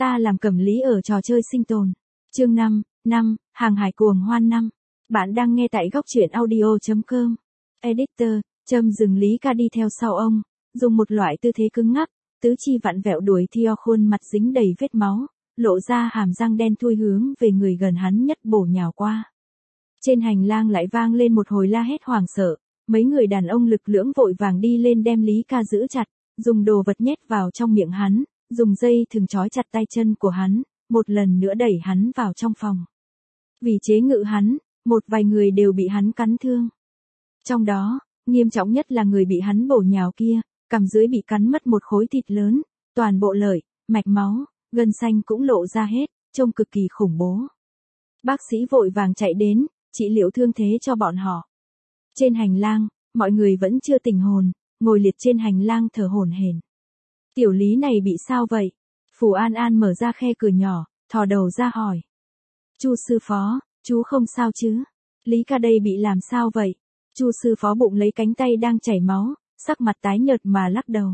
Ta làm cẩm lý ở trò chơi sinh tồn. Chương 5, hàng hải cuồng hoan 5. Bạn đang nghe tại góc truyện audio.com. Editor, châm dừng Lý Ca đi theo sau ông, dùng một loại tư thế cứng ngắc, tứ chi vặn vẹo đuổi theo, khuôn mặt dính đầy vết máu, lộ ra hàm răng đen thui hướng về người gần hắn nhất bổ nhào qua. Trên hành lang lại vang lên một hồi la hét hoảng sợ, mấy người đàn ông lực lưỡng vội vàng đi lên đem Lý Ca giữ chặt, dùng đồ vật nhét vào trong miệng hắn, dùng dây thừng trói chặt tay chân của hắn, một lần nữa đẩy hắn vào trong phòng. Vì chế ngự hắn, một vài người đều bị hắn cắn thương. Trong đó, nghiêm trọng nhất là người bị hắn bổ nhào kia, cằm dưới bị cắn mất một khối thịt lớn, toàn bộ lợi, mạch máu, gân xanh cũng lộ ra hết, trông cực kỳ khủng bố. Bác sĩ vội vàng chạy đến, trị liệu thương thế cho bọn họ. Trên hành lang, mọi người vẫn chưa tỉnh hồn, ngồi liệt trên hành lang thở hổn hển. Tiểu Lý này bị sao vậy? Phù An An mở ra khe cửa nhỏ, thò đầu ra hỏi. Chu sư phó, chú không sao chứ? Lý Ca đây bị làm sao vậy? Chu sư phó bụng lấy cánh tay đang chảy máu, sắc mặt tái nhợt mà lắc đầu.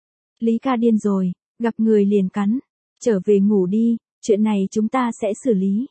Lý Ca điên rồi, gặp người liền cắn. Trở về ngủ đi, chuyện này chúng ta sẽ xử lý.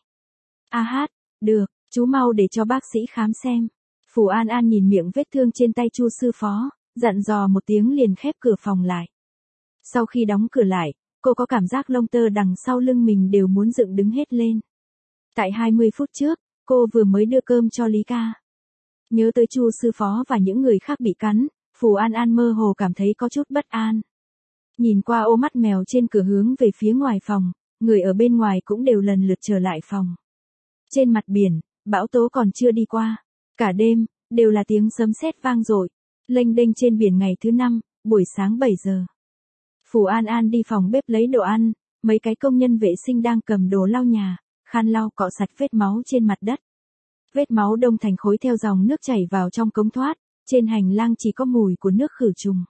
A hát, được, chú mau để cho bác sĩ khám xem. Phù An An nhìn miệng vết thương trên tay Chu sư phó, dặn dò một tiếng liền khép cửa phòng lại. Sau khi đóng cửa lại, cô có cảm giác lông tơ đằng sau lưng mình đều muốn dựng đứng hết lên. Tại 20 phút trước, cô vừa mới đưa cơm cho Lý Ca. Nhớ tới Chu sư phó và những người khác bị cắn, Phù An An mơ hồ cảm thấy có chút bất an. Nhìn qua ô mắt mèo trên cửa hướng về phía ngoài phòng, người ở bên ngoài cũng đều lần lượt trở lại phòng. Trên mặt biển, bão tố còn chưa đi qua. Cả đêm, đều là tiếng sấm sét vang dội, lênh đênh trên biển ngày thứ 5, buổi sáng 7 giờ. Phù An An đi phòng bếp lấy đồ ăn, mấy cái công nhân vệ sinh đang cầm đồ lau nhà, khăn lau cọ sạch vết máu trên mặt đất. Vết máu đông thành khối theo dòng nước chảy vào trong cống thoát, trên hành lang chỉ có mùi của nước khử trùng.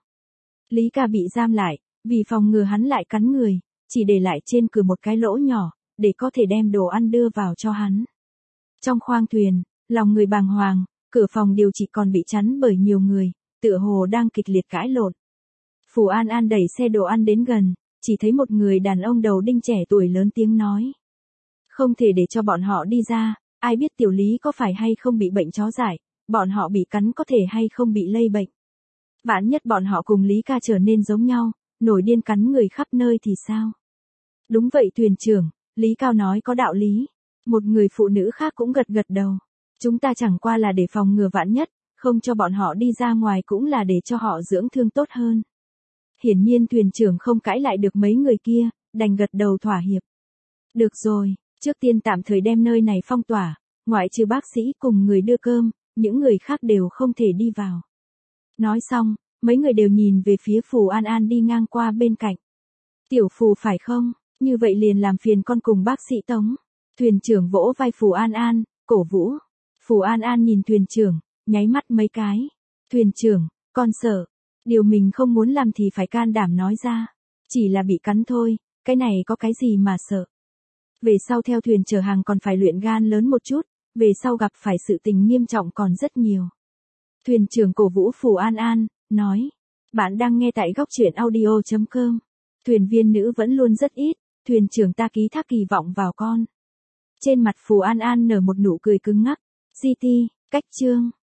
Lý Ca bị giam lại, vì phòng ngừa hắn lại cắn người, chỉ để lại trên cửa một cái lỗ nhỏ, để có thể đem đồ ăn đưa vào cho hắn. Trong khoang thuyền, lòng người bàng hoàng, cửa phòng điều trị còn bị chắn bởi nhiều người, tựa hồ đang kịch liệt cãi lộn. Phù An An đẩy xe đồ ăn đến gần, chỉ thấy một người đàn ông đầu đinh trẻ tuổi lớn tiếng nói. Không thể để cho bọn họ đi ra, ai biết tiểu Lý có phải hay không bị bệnh chó dại, bọn họ bị cắn có thể hay không bị lây bệnh. Vạn nhất bọn họ cùng Lý Ca trở nên giống nhau, nổi điên cắn người khắp nơi thì sao? Đúng vậy thuyền trưởng, Lý Cao nói có đạo lý. Một người phụ nữ khác cũng gật gật đầu. Chúng ta chẳng qua là để phòng ngừa vạn nhất, không cho bọn họ đi ra ngoài cũng là để cho họ dưỡng thương tốt hơn. Hiển nhiên thuyền trưởng không cãi lại được mấy người kia, đành gật đầu thỏa hiệp. Được rồi, trước tiên tạm thời đem nơi này phong tỏa, ngoại trừ bác sĩ cùng người đưa cơm, những người khác đều không thể đi vào. Nói xong, mấy người đều nhìn về phía Phù An An đi ngang qua bên cạnh. Tiểu Phù phải không, như vậy liền làm phiền con cùng bác sĩ Tống. Thuyền trưởng vỗ vai Phù An An, cổ vũ. Phù An An nhìn thuyền trưởng, nháy mắt mấy cái. Thuyền trưởng, con sợ. Điều mình không muốn làm thì phải can đảm nói ra. Chỉ là bị cắn thôi, cái này có cái gì mà sợ. Về sau theo thuyền chở hàng còn phải luyện gan lớn một chút, về sau gặp phải sự tình nghiêm trọng còn rất nhiều. Thuyền trưởng cổ vũ Phù An An, nói. Bạn đang nghe tại góc truyện audio.com. Thuyền viên nữ vẫn luôn rất ít, thuyền trưởng ta ký thác kỳ vọng vào con. Trên mặt Phù An An nở một nụ cười cứng ngắc. GT, cách chương.